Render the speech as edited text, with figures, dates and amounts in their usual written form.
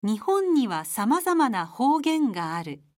日本には様々な方言がある。